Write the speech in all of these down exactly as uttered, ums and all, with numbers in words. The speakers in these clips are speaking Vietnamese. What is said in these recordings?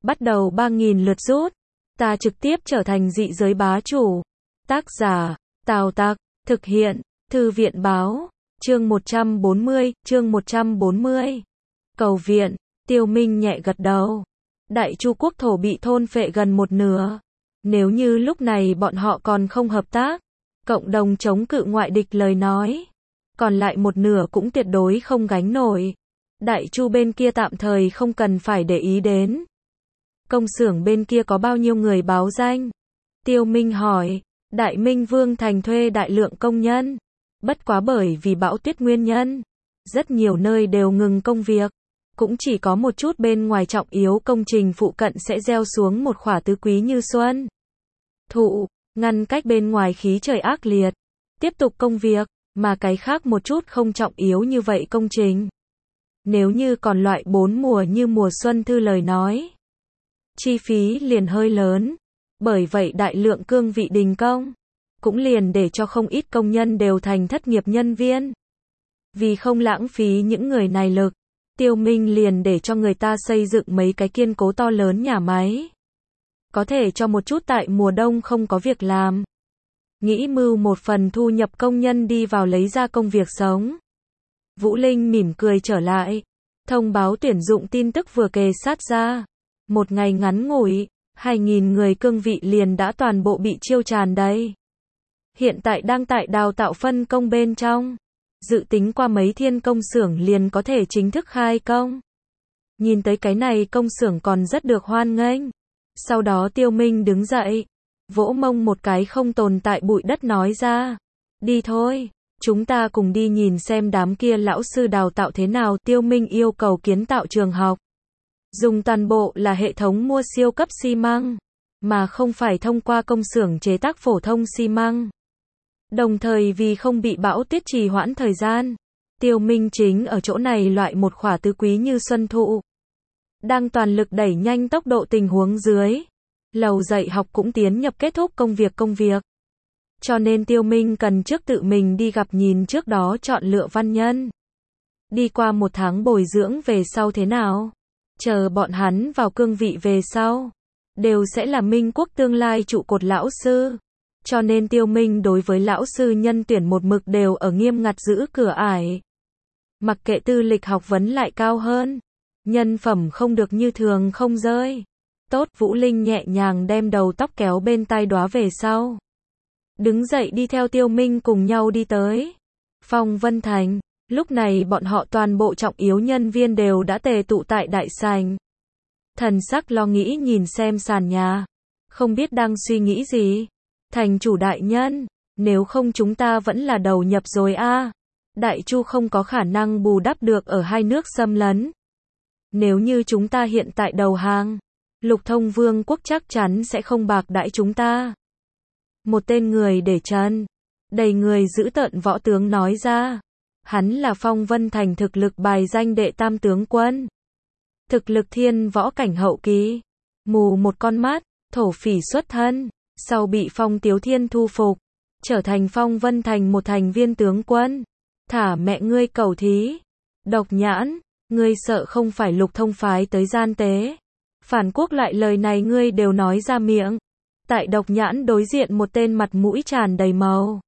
bắt đầu ba nghìn lượt rút. Ta trực tiếp trở thành dị giới bá chủ. Tác giả, Tào Tặc, thực hiện, Thư viện báo, chương một trăm bốn mươi, chương một trăm bốn mươi. Cầu viện, Tiêu Minh nhẹ gật đầu. Đại Chu quốc thổ bị thôn phệ gần một nửa. Nếu như lúc này bọn họ còn không hợp tác, cộng đồng chống cự ngoại địch lời nói, còn lại một nửa cũng tuyệt đối không gánh nổi. Đại Chu bên kia tạm thời không cần phải để ý đến. Công xưởng bên kia có bao nhiêu người báo danh? Tiêu Minh hỏi. Đại Minh Vương Thành thuê đại lượng công nhân. Bất quá bởi vì bão tuyết nguyên nhân, rất nhiều nơi đều ngừng công việc. Cũng chỉ có một chút bên ngoài trọng yếu công trình phụ cận sẽ gieo xuống một khỏa tứ quý như xuân thụ, ngăn cách bên ngoài khí trời ác liệt. Tiếp tục công việc, mà cái khác một chút không trọng yếu như vậy công trình. Nếu như còn loại bốn mùa như mùa xuân thư lời nói, chi phí liền hơi lớn. Bởi vậy đại lượng cương vị đình công, cũng liền để cho không ít công nhân đều thành thất nghiệp nhân viên. Vì không lãng phí những người này lực, Tiêu Minh liền để cho người ta xây dựng mấy cái kiên cố to lớn nhà máy. Có thể cho một chút tại mùa đông không có việc làm. Nghĩ mưu một phần thu nhập công nhân đi vào lấy ra công việc sống. Vũ Linh mỉm cười trở lại. Thông báo tuyển dụng tin tức vừa kề sát ra. Một ngày ngắn ngủi, hai nghìn người cương vị liền đã toàn bộ bị chiêu tràn đầy. Hiện tại đang tại đào tạo phân công bên trong. Dự tính qua mấy thiên công xưởng liền có thể chính thức khai công. Nhìn tới cái này công xưởng còn rất được hoan nghênh. Sau đó Tiêu Minh đứng dậy, vỗ mông một cái không tồn tại bụi đất nói ra. Đi thôi, chúng ta cùng đi nhìn xem đám kia lão sư đào tạo thế nào. Tiêu Minh yêu cầu kiến tạo trường học. Dùng toàn bộ là hệ thống mua siêu cấp xi măng, mà không phải thông qua công xưởng chế tác phổ thông xi măng. Đồng thời vì không bị bão tuyết trì hoãn thời gian, Tiêu Minh chính ở chỗ này loại một khỏa tứ quý như xuân thụ. Đang toàn lực đẩy nhanh tốc độ tình huống dưới. Lầu dạy học cũng tiến nhập kết thúc công việc công việc. Cho nên Tiêu Minh cần trước tự mình đi gặp nhìn trước đó chọn lựa văn nhân. Đi qua một tháng bồi dưỡng về sau thế nào? Chờ bọn hắn vào cương vị về sau, đều sẽ là Minh quốc tương lai trụ cột lão sư. Cho nên Tiêu Minh đối với lão sư nhân tuyển một mực đều ở nghiêm ngặt giữ cửa ải. Mặc kệ tư lịch học vấn lại cao hơn, nhân phẩm không được như thường không rơi. Tốt. Vũ Linh nhẹ nhàng đem đầu tóc kéo bên tai đóa về sau. Đứng dậy đi theo Tiêu Minh cùng nhau đi tới Phong Vân Thành. Lúc này bọn họ toàn bộ trọng yếu nhân viên đều đã tề tụ tại đại sảnh. Thần sắc lo nghĩ nhìn xem sàn nhà. Không biết đang suy nghĩ gì. Thành chủ đại nhân, nếu không chúng ta vẫn là đầu nhập rồi a. Đại Chu không có khả năng bù đắp được ở hai nước xâm lấn. Nếu như chúng ta hiện tại đầu hàng, Lục Thông Vương quốc chắc chắn sẽ không bạc đãi chúng ta. Một tên người để chân, đầy người dữ tợn võ tướng nói ra. Hắn là Phong Vân Thành thực lực bài danh đệ tam tướng quân. Thực lực thiên võ cảnh hậu kỳ. Mù một con mắt, thổ phỉ xuất thân. Sau bị Phong Tiếu Thiên thu phục, trở thành Phong Vân Thành một thành viên tướng quân. Thả mẹ ngươi cầu thí. Độc Nhãn, ngươi sợ không phải Lục Thông phái tới gian tế. Phản quốc loại lời này ngươi đều nói ra miệng. Tại Độc Nhãn đối diện một tên mặt mũi tràn đầy màu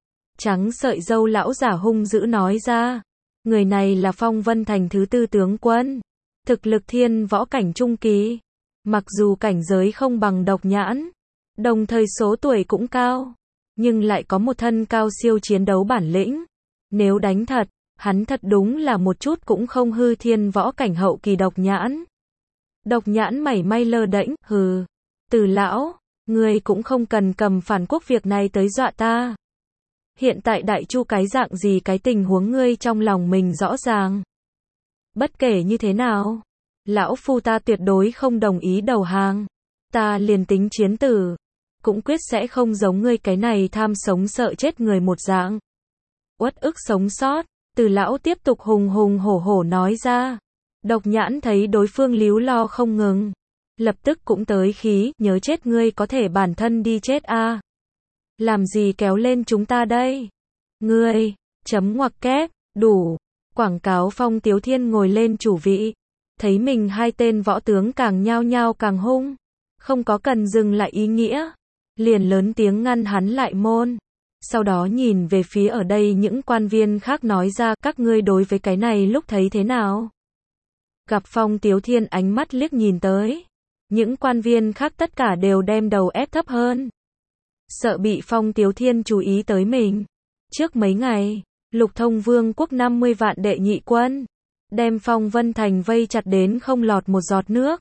trắng sợi râu lão giả hung dữ nói ra. Người này là Phong Vân Thành thứ tư tướng quân. Thực lực thiên võ cảnh trung kỳ. Mặc dù cảnh giới không bằng Độc Nhãn, đồng thời số tuổi cũng cao, nhưng lại có một thân cao siêu chiến đấu bản lĩnh. Nếu đánh thật, hắn thật đúng là một chút cũng không hư thiên võ cảnh hậu kỳ Độc Nhãn. Độc Nhãn mảy may lơ đễnh, hừ. Từ lão, ngươi cũng không cần cầm phản quốc việc này tới dọa ta. Hiện tại Đại Chu cái dạng gì cái tình huống ngươi trong lòng mình rõ ràng. Bất kể như thế nào, lão phu ta tuyệt đối không đồng ý đầu hàng. Ta liền tính chiến tử, cũng quyết sẽ không giống ngươi cái này tham sống sợ chết người một dạng. Uất ức sống sót, Từ lão tiếp tục hùng hùng hổ hổ nói ra. Độc Nhãn thấy đối phương líu lo không ngừng, lập tức cũng tới khí, nhớ chết ngươi có thể bản thân đi chết a. À. Làm gì kéo lên chúng ta đây? Ngươi, chấm ngoặc kép, đủ. Quảng cáo Phong Tiếu Thiên ngồi lên chủ vị. Thấy mình hai tên võ tướng càng nhao nhao càng hung, không có cần dừng lại ý nghĩa, liền lớn tiếng ngăn hắn lại môn. Sau đó nhìn về phía ở đây những quan viên khác nói ra, các ngươi đối với cái này lúc thấy thế nào? Gặp Phong Tiếu Thiên ánh mắt liếc nhìn tới, những quan viên khác tất cả đều đem đầu ép thấp hơn, sợ bị Phong Tiếu Thiên chú ý tới mình. Trước mấy ngày, Lục Thông Vương quốc năm mươi vạn đệ nhị quân, đem Phong Vân Thành vây chặt đến không lọt một giọt nước.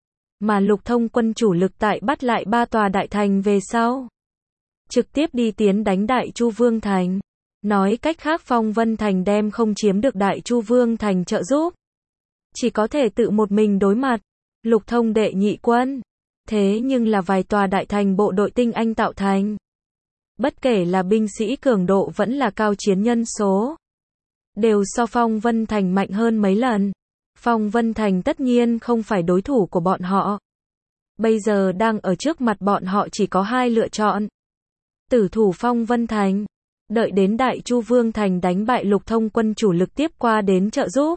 Mà Lục Thông quân chủ lực tại bắt lại ba tòa đại thành về sau, trực tiếp đi tiến đánh Đại Chu Vương Thành. Nói cách khác Phong Vân Thành đem không chiếm được Đại Chu Vương Thành trợ giúp, chỉ có thể tự một mình đối mặt. Lục Thông đệ nhị quân, thế nhưng là vài tòa đại thành bộ đội tinh anh tạo thành. Bất kể là binh sĩ cường độ vẫn là cao chiến nhân số, đều so Phong Vân Thành mạnh hơn mấy lần. Phong Vân Thành tất nhiên không phải đối thủ của bọn họ. Bây giờ đang ở trước mặt bọn họ chỉ có hai lựa chọn. Tử thủ Phong Vân Thành, đợi đến Đại Chu Vương Thành đánh bại Lục Thông quân chủ lực tiếp qua đến trợ giúp.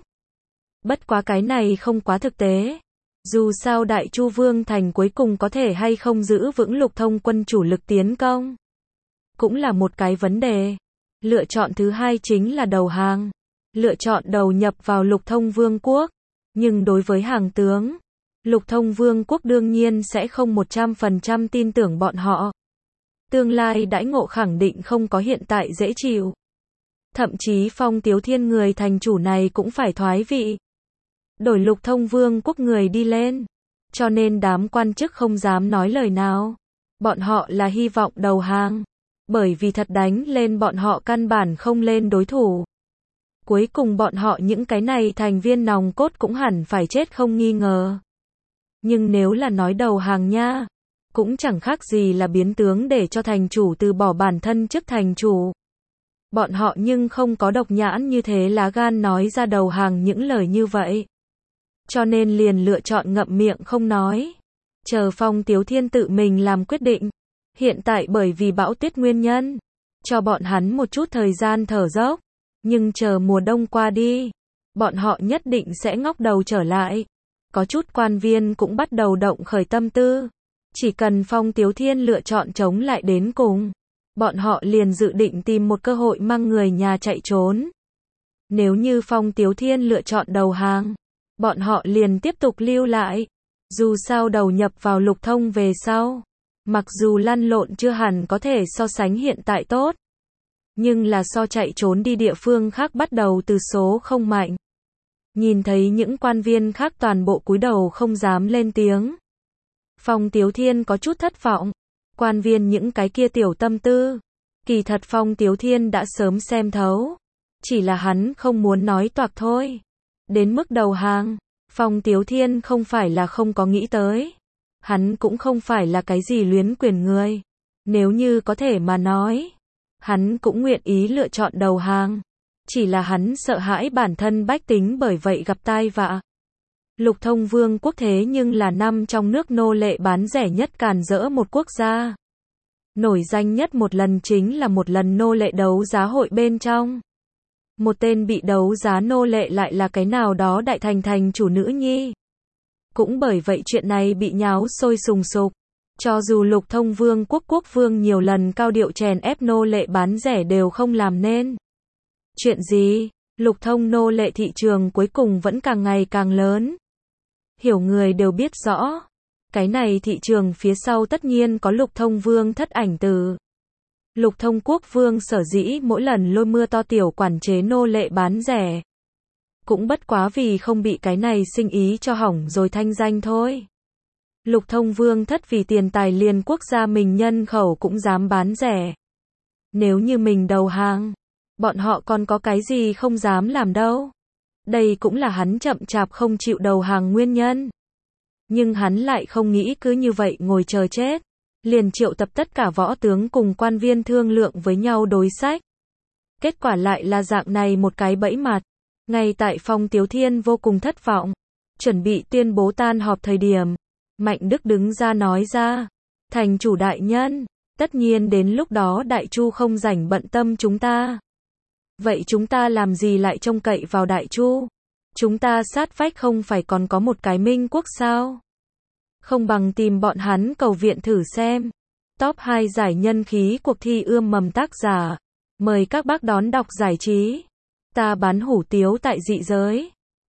Bất quá cái này không quá thực tế. Dù sao Đại Chu Vương Thành cuối cùng có thể hay không giữ vững Lục Thông quân chủ lực tiến công, cũng là một cái vấn đề. Lựa chọn thứ hai chính là đầu hàng. Lựa chọn đầu nhập vào Lục Thông Vương quốc. Nhưng đối với hàng tướng, Lục Thông Vương quốc đương nhiên sẽ không một trăm phần trăm tin tưởng bọn họ. Tương lai đãi ngộ khẳng định không có hiện tại dễ chịu. Thậm chí Phong Tiếu Thiên người thành chủ này cũng phải thoái vị, đổi Lục Thông Vương quốc người đi lên. Cho nên đám quan chức không dám nói lời nào. Bọn họ là hy vọng đầu hàng, bởi vì thật đánh lên bọn họ căn bản không lên đối thủ. Cuối cùng bọn họ những cái này thành viên nòng cốt cũng hẳn phải chết không nghi ngờ. Nhưng nếu là nói đầu hàng nha, cũng chẳng khác gì là biến tướng để cho thành chủ từ bỏ bản thân chức thành chủ. Bọn họ nhưng không có độc nhãn như thế lá gan nói ra đầu hàng những lời như vậy. Cho nên liền lựa chọn ngậm miệng không nói, chờ Phong Tiếu Thiên tự mình làm quyết định. Hiện tại bởi vì bão tuyết nguyên nhân, cho bọn hắn một chút thời gian thở dốc. Nhưng chờ mùa đông qua đi, bọn họ nhất định sẽ ngóc đầu trở lại. Có chút quan viên cũng bắt đầu động khởi tâm tư. Chỉ cần Phong Tiếu Thiên lựa chọn chống lại đến cùng, bọn họ liền dự định tìm một cơ hội mang người nhà chạy trốn. Nếu như Phong Tiếu Thiên lựa chọn đầu hàng, bọn họ liền tiếp tục lưu lại. Dù sao đầu nhập vào Lục Thông về sau, mặc dù lăn lộn chưa hẳn có thể so sánh hiện tại tốt, nhưng là so chạy trốn đi địa phương khác bắt đầu từ số không mạnh. Nhìn thấy những quan viên khác toàn bộ cúi đầu không dám lên tiếng, Phong Tiếu Thiên có chút thất vọng. Quan viên những cái kia tiểu tâm tư, kỳ thật Phong Tiếu Thiên đã sớm xem thấu, chỉ là hắn không muốn nói toạc thôi. Đến mức đầu hàng, Phong Tiếu Thiên không phải là không có nghĩ tới. Hắn cũng không phải là cái gì luyến quyền người. Nếu như có thể mà nói, hắn cũng nguyện ý lựa chọn đầu hàng. Chỉ là hắn sợ hãi bản thân bách tính bởi vậy gặp tai vạ. Lục Thông Vương quốc thế nhưng là năm trong nước nô lệ bán rẻ nhất càn rỡ một quốc gia. Nổi danh nhất một lần chính là một lần nô lệ đấu giá hội bên trong. Một tên bị đấu giá nô lệ lại là cái nào đó đại thành thành chủ nữ nhi. Cũng bởi vậy chuyện này bị nháo sôi sùng sục. Cho dù Lục Thông Vương quốc quốc vương nhiều lần cao điệu chèn ép nô lệ bán rẻ đều không làm nên chuyện gì, Lục Thông nô lệ thị trường cuối cùng vẫn càng ngày càng lớn. Hiểu người đều biết rõ, cái này thị trường phía sau tất nhiên có Lục Thông Vương thất ảnh từ. Lục Thông quốc vương sở dĩ mỗi lần lôi mưa to tiểu quản chế nô lệ bán rẻ, cũng bất quá vì không bị cái này sinh ý cho hỏng rồi thanh danh thôi. Lục Thông Vương thất vì tiền tài liền quốc gia mình nhân khẩu cũng dám bán rẻ. Nếu như mình đầu hàng, bọn họ còn có cái gì không dám làm đâu. Đây cũng là hắn chậm chạp không chịu đầu hàng nguyên nhân. Nhưng hắn lại không nghĩ cứ như vậy ngồi chờ chết. Liền triệu tập tất cả võ tướng cùng quan viên thương lượng với nhau đối sách. Kết quả lại là dạng này một cái bẫy mặt. Ngay tại Phong Tiếu Thiên vô cùng thất vọng, chuẩn bị tuyên bố tan họp thời điểm, Mạnh Đức đứng ra nói ra, thành chủ đại nhân, tất nhiên đến lúc đó Đại Chu không rảnh bận tâm chúng ta. Vậy chúng ta làm gì lại trông cậy vào Đại Chu? Chúng ta sát vách không phải còn có một cái Minh Quốc sao? Không bằng tìm bọn hắn cầu viện thử xem. Top hai giải nhân khí cuộc thi ươm mầm tác giả. Mời các bác đón đọc giải trí. Ta bán hủ tiếu tại dị giới.